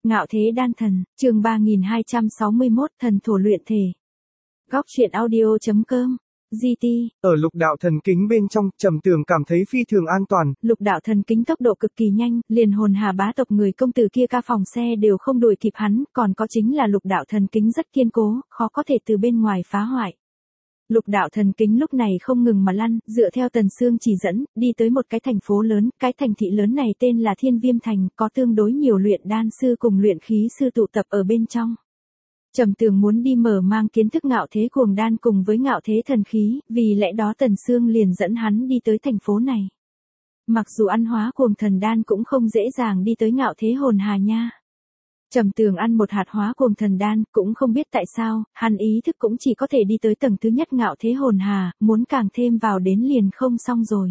Ngạo Thế Đan Thần, chương 3261, thần thổ luyện thể. Góc truyện audio.com, GT. Ở lục đạo thần kính bên trong, Trầm Tường cảm thấy phi thường an toàn. Lục đạo thần kính tốc độ cực kỳ nhanh, liền hồn hà bá tộc người công tử kia ca phòng xe đều không đuổi kịp hắn, còn có chính là lục đạo thần kính rất kiên cố, khó có thể từ bên ngoài phá hoại. Lục đạo thần kính lúc này không ngừng mà lăn, dựa theo Tần Sương chỉ dẫn, đi tới một cái thành phố lớn, cái thành thị lớn này tên là Thiên Viêm Thành, có tương đối nhiều luyện đan sư cùng luyện khí sư tụ tập ở bên trong. Trầm Tường muốn đi mở mang kiến thức ngạo thế cuồng đan cùng với ngạo thế thần khí, vì lẽ đó Tần Sương liền dẫn hắn đi tới thành phố này. Mặc dù ăn hóa cuồng thần đan cũng không dễ dàng đi tới ngạo thế hồn hà nha. Trầm Tường ăn một hạt hóa cuồng thần đan, cũng không biết tại sao, hắn ý thức cũng chỉ có thể đi tới tầng thứ nhất ngạo thế hồn hà, muốn càng thêm vào đến liền không xong rồi.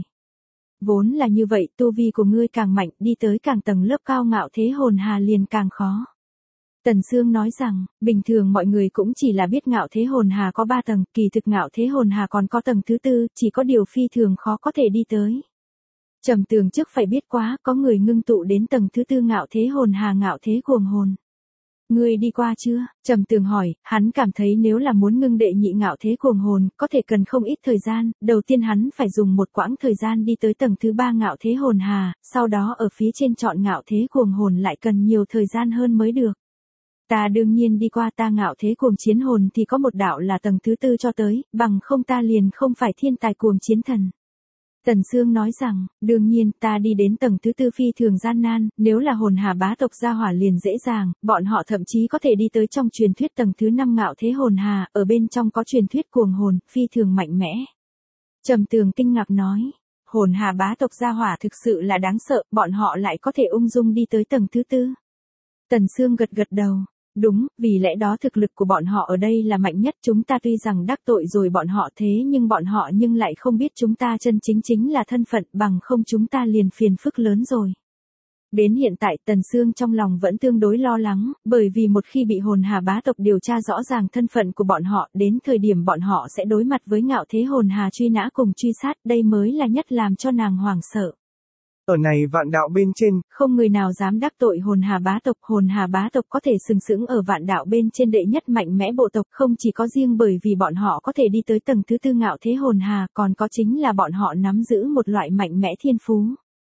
Vốn là như vậy, tu vi của ngươi càng mạnh, đi tới càng tầng lớp cao ngạo thế hồn hà liền càng khó. Tần Sương nói rằng, bình thường mọi người cũng chỉ là biết ngạo thế hồn hà có 3 tầng, kỳ thực ngạo thế hồn hà còn có tầng thứ 4, chỉ có điều phi thường khó có thể đi tới. Trầm Tường trước phải biết quá, có người ngưng tụ đến tầng thứ 4 ngạo thế hồn hà ngạo thế cuồng hồn. Ngươi đi qua chưa? Trầm Tường hỏi, hắn cảm thấy nếu là muốn ngưng đệ nhị ngạo thế cuồng hồn, có thể cần không ít thời gian, đầu tiên hắn phải dùng một quãng thời gian đi tới tầng thứ 3 ngạo thế hồn hà, sau đó ở phía trên chọn ngạo thế cuồng hồn lại cần nhiều thời gian hơn mới được. Ta đương nhiên đi qua, ta ngạo thế cuồng chiến hồn thì có một đạo là tầng thứ 4 cho tới, bằng không ta liền không phải thiên tài cuồng chiến thần. Tần Sương nói rằng, đương nhiên ta đi đến tầng thứ 4 phi thường gian nan, nếu là hồn hà bá tộc gia hỏa liền dễ dàng, bọn họ thậm chí có thể đi tới trong truyền thuyết tầng thứ 5 ngạo thế hồn hà, ở bên trong có truyền thuyết cuồng hồn, phi thường mạnh mẽ. Trầm Tường kinh ngạc nói, hồn hà bá tộc gia hỏa thực sự là đáng sợ, bọn họ lại có thể ung dung đi tới tầng thứ 4. Tần Sương gật gật đầu. Đúng, vì lẽ đó thực lực của bọn họ ở đây là mạnh nhất, chúng ta tuy rằng đắc tội rồi bọn họ thế nhưng bọn họ nhưng lại không biết chúng ta chân chính là thân phận, bằng không chúng ta liền phiền phức lớn rồi. Đến hiện tại Tần Sương trong lòng vẫn tương đối lo lắng, bởi vì một khi bị hồn hà bá tộc điều tra rõ ràng thân phận của bọn họ, đến thời điểm bọn họ sẽ đối mặt với ngạo thế hồn hà truy nã cùng truy sát, đây mới là nhất làm cho nàng hoảng sợ. Ở này vạn đạo bên trên, không người nào dám đắc tội hồn hà bá tộc có thể sừng sững ở vạn đạo bên trên đệ nhất mạnh mẽ bộ tộc, không chỉ có riêng bởi vì bọn họ có thể đi tới tầng thứ 4 ngạo thế hồn hà, còn có chính là bọn họ nắm giữ một loại mạnh mẽ thiên phú.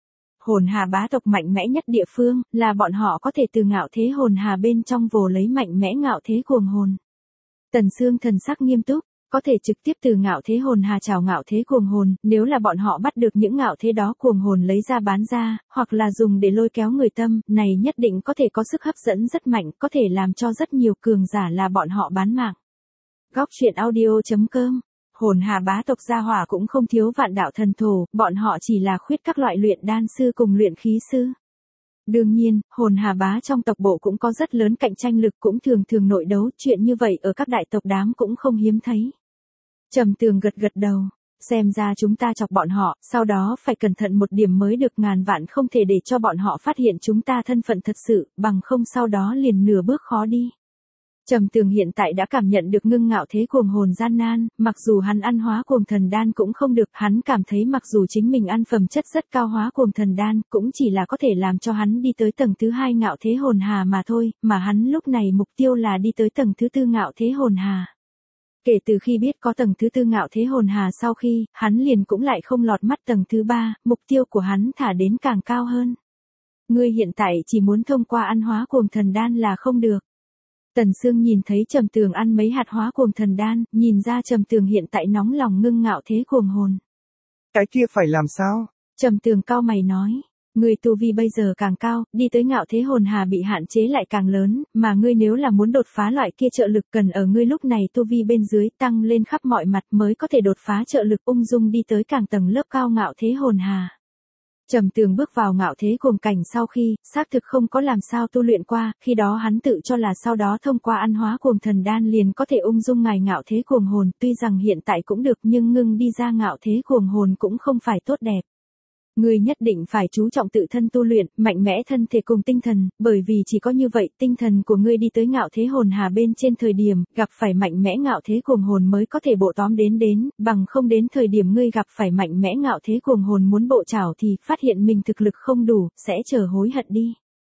Hồn hà bá tộc mạnh mẽ nhất địa phương, là bọn họ có thể từ ngạo thế hồn hà bên trong vồ lấy mạnh mẽ ngạo thế cuồng hồn. Tần Sương thần sắc nghiêm túc. Có thể trực tiếp từ ngạo thế hồn hà trào ngạo thế cuồng hồn, nếu là bọn họ bắt được những ngạo thế đó cuồng hồn lấy ra bán ra, hoặc là dùng để lôi kéo người tâm, này nhất định có thể có sức hấp dẫn rất mạnh, có thể làm cho rất nhiều cường giả là bọn họ bán mạng. Góc truyện audio.com, hồn hà bá tộc gia hỏa cũng không thiếu vạn đạo thần thổ, bọn họ chỉ là khuyết các loại luyện đan sư cùng luyện khí sư. Đương nhiên, hồn hà bá trong tộc bộ cũng có rất lớn cạnh tranh lực, cũng thường nội đấu, chuyện như vậy ở các đại tộc đám cũng không hiếm thấy. Trầm Tường gật đầu, xem ra chúng ta chọc bọn họ, sau đó phải cẩn thận một điểm mới được, ngàn vạn không thể để cho bọn họ phát hiện chúng ta thân phận thật sự, bằng không sau đó liền nửa bước khó đi. Trầm Tường hiện tại đã cảm nhận được ngưng ngạo thế cuồng hồn gian nan, mặc dù hắn ăn hóa cuồng thần đan cũng không được, hắn cảm thấy mặc dù chính mình ăn phẩm chất rất cao hóa cuồng thần đan, cũng chỉ là có thể làm cho hắn đi tới tầng thứ 2 ngạo thế hồn hà mà thôi, mà hắn lúc này mục tiêu là đi tới tầng thứ 4 ngạo thế hồn hà. Kể từ khi biết có tầng thứ 4 ngạo thế hồn hà sau khi, hắn liền cũng lại không lọt mắt tầng thứ 3, mục tiêu của hắn thả đến càng cao hơn. Ngươi hiện tại chỉ muốn thông qua ăn hóa cuồng thần đan là không được. Tần Sương nhìn thấy Trầm Tường ăn mấy hạt hóa cuồng thần đan, nhìn ra Trầm Tường hiện tại nóng lòng ngưng ngạo thế cuồng hồn. Cái kia phải làm sao? Trầm Tường cau mày nói, ngươi tu vi bây giờ càng cao, đi tới ngạo thế hồn hà bị hạn chế lại càng lớn, mà ngươi nếu là muốn đột phá loại kia trợ lực cần ở ngươi lúc này tu vi bên dưới tăng lên khắp mọi mặt mới có thể đột phá trợ lực ung dung đi tới càng tầng lớp cao ngạo thế hồn hà. Trầm Tường bước vào ngạo thế cuồng cảnh sau khi, xác thực không có làm sao tu luyện qua, khi đó hắn tự cho là sau đó thông qua ăn hóa cuồng thần đan liền có thể ung dung ngài ngạo thế cuồng hồn, tuy rằng hiện tại cũng được nhưng ngưng đi ra ngạo thế cuồng hồn cũng không phải tốt đẹp. Ngươi nhất định phải chú trọng tự thân tu luyện, mạnh mẽ thân thể cùng tinh thần, bởi vì chỉ có như vậy, tinh thần của ngươi đi tới ngạo thế hồn hà bên trên thời điểm, gặp phải mạnh mẽ ngạo thế cuồng hồn mới có thể bộ tóm đến, bằng không đến thời điểm ngươi gặp phải mạnh mẽ ngạo thế cuồng hồn muốn bộ chảo thì phát hiện mình thực lực không đủ, sẽ chờ hối hận đi.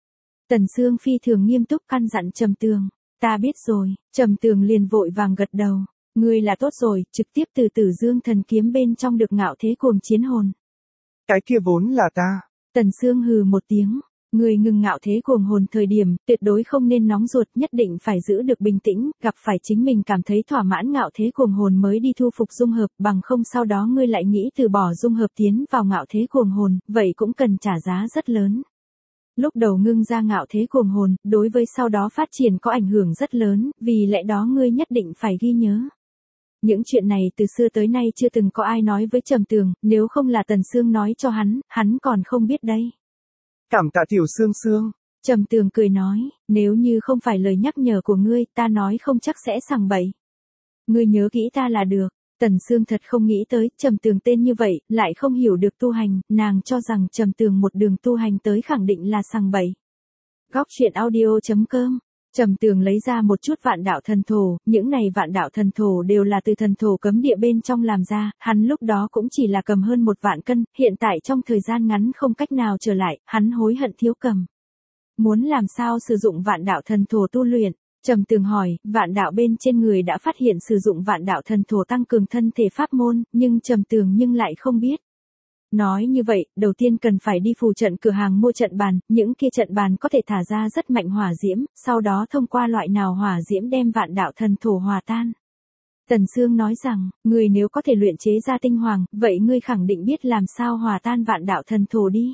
Tần Sương phi thường nghiêm túc căn dặn Trầm Tường. Ta biết rồi, Trầm Tường liền vội vàng gật đầu. Ngươi là tốt rồi, trực tiếp từ Tử Dương thần kiếm bên trong được ngạo thế cuồng chiến hồn. Cái kia vốn là ta. Tần Sương hừ một tiếng. Người ngừng ngạo thế cuồng hồn thời điểm, tuyệt đối không nên nóng ruột, nhất định phải giữ được bình tĩnh, gặp phải chính mình cảm thấy thỏa mãn ngạo thế cuồng hồn mới đi thu phục dung hợp, bằng không sau đó ngươi lại nghĩ từ bỏ dung hợp tiến vào ngạo thế cuồng hồn, vậy cũng cần trả giá rất lớn. Lúc đầu ngưng ra ngạo thế cuồng hồn, đối với sau đó phát triển có ảnh hưởng rất lớn, vì lẽ đó ngươi nhất định phải ghi nhớ. Những chuyện này từ xưa tới nay chưa từng có ai nói với Trầm Tường, nếu không là Tần Sương nói cho hắn còn không biết đây. Cảm tạ tiểu Sương Sương. Trầm Tường cười nói, nếu như không phải lời nhắc nhở của ngươi, ta nói không chắc sẽ sằng bậy. Ngươi nhớ kỹ ta là được. Tần Sương thật không nghĩ tới, Trầm Tường tên như vậy, lại không hiểu được tu hành, nàng cho rằng Trầm Tường một đường tu hành tới khẳng định là sằng bậy. Góc truyện audio.com. Trầm Tường lấy ra một chút vạn đạo thần thổ, những này vạn đạo thần thổ đều là từ thần thổ cấm địa bên trong làm ra, hắn lúc đó cũng chỉ là cầm hơn 1 vạn cân, hiện tại trong thời gian ngắn không cách nào trở lại, hắn hối hận thiếu cầm. Muốn làm sao sử dụng vạn đạo thần thổ tu luyện? Trầm Tường hỏi, vạn đạo bên trên người đã phát hiện sử dụng vạn đạo thần thổ tăng cường thân thể pháp môn, nhưng Trầm Tường lại không biết. Nói như vậy, đầu tiên cần phải đi phù trận cửa hàng mua trận bàn, những kia trận bàn có thể thả ra rất mạnh hỏa diễm, sau đó thông qua loại nào hỏa diễm đem vạn đạo thần thổ hòa tan. Tần Sương nói rằng, người nếu có thể luyện chế ra tinh hoàng, vậy ngươi khẳng định biết làm sao hòa tan vạn đạo thần thổ đi.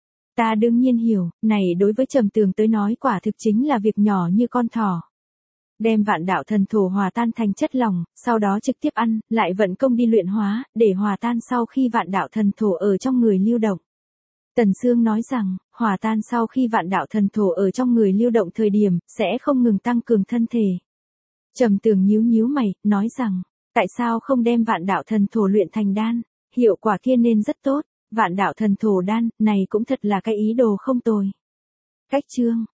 Ta đương nhiên hiểu, này đối với Trầm Tường tới nói quả thực chính là việc nhỏ như con thỏ. Đem vạn đạo thần thổ hòa tan thành chất lỏng, sau đó trực tiếp ăn, lại vận công đi luyện hóa, để hòa tan sau khi vạn đạo thần thổ ở trong người lưu động. Tần Sương nói rằng, hòa tan sau khi vạn đạo thần thổ ở trong người lưu động thời điểm, sẽ không ngừng tăng cường thân thể. Trầm Tường nhíu mày, nói rằng, tại sao không đem vạn đạo thần thổ luyện thành đan, hiệu quả kia nên rất tốt, vạn đạo thần thổ đan, này cũng thật là cái ý đồ không tồi. Cách chương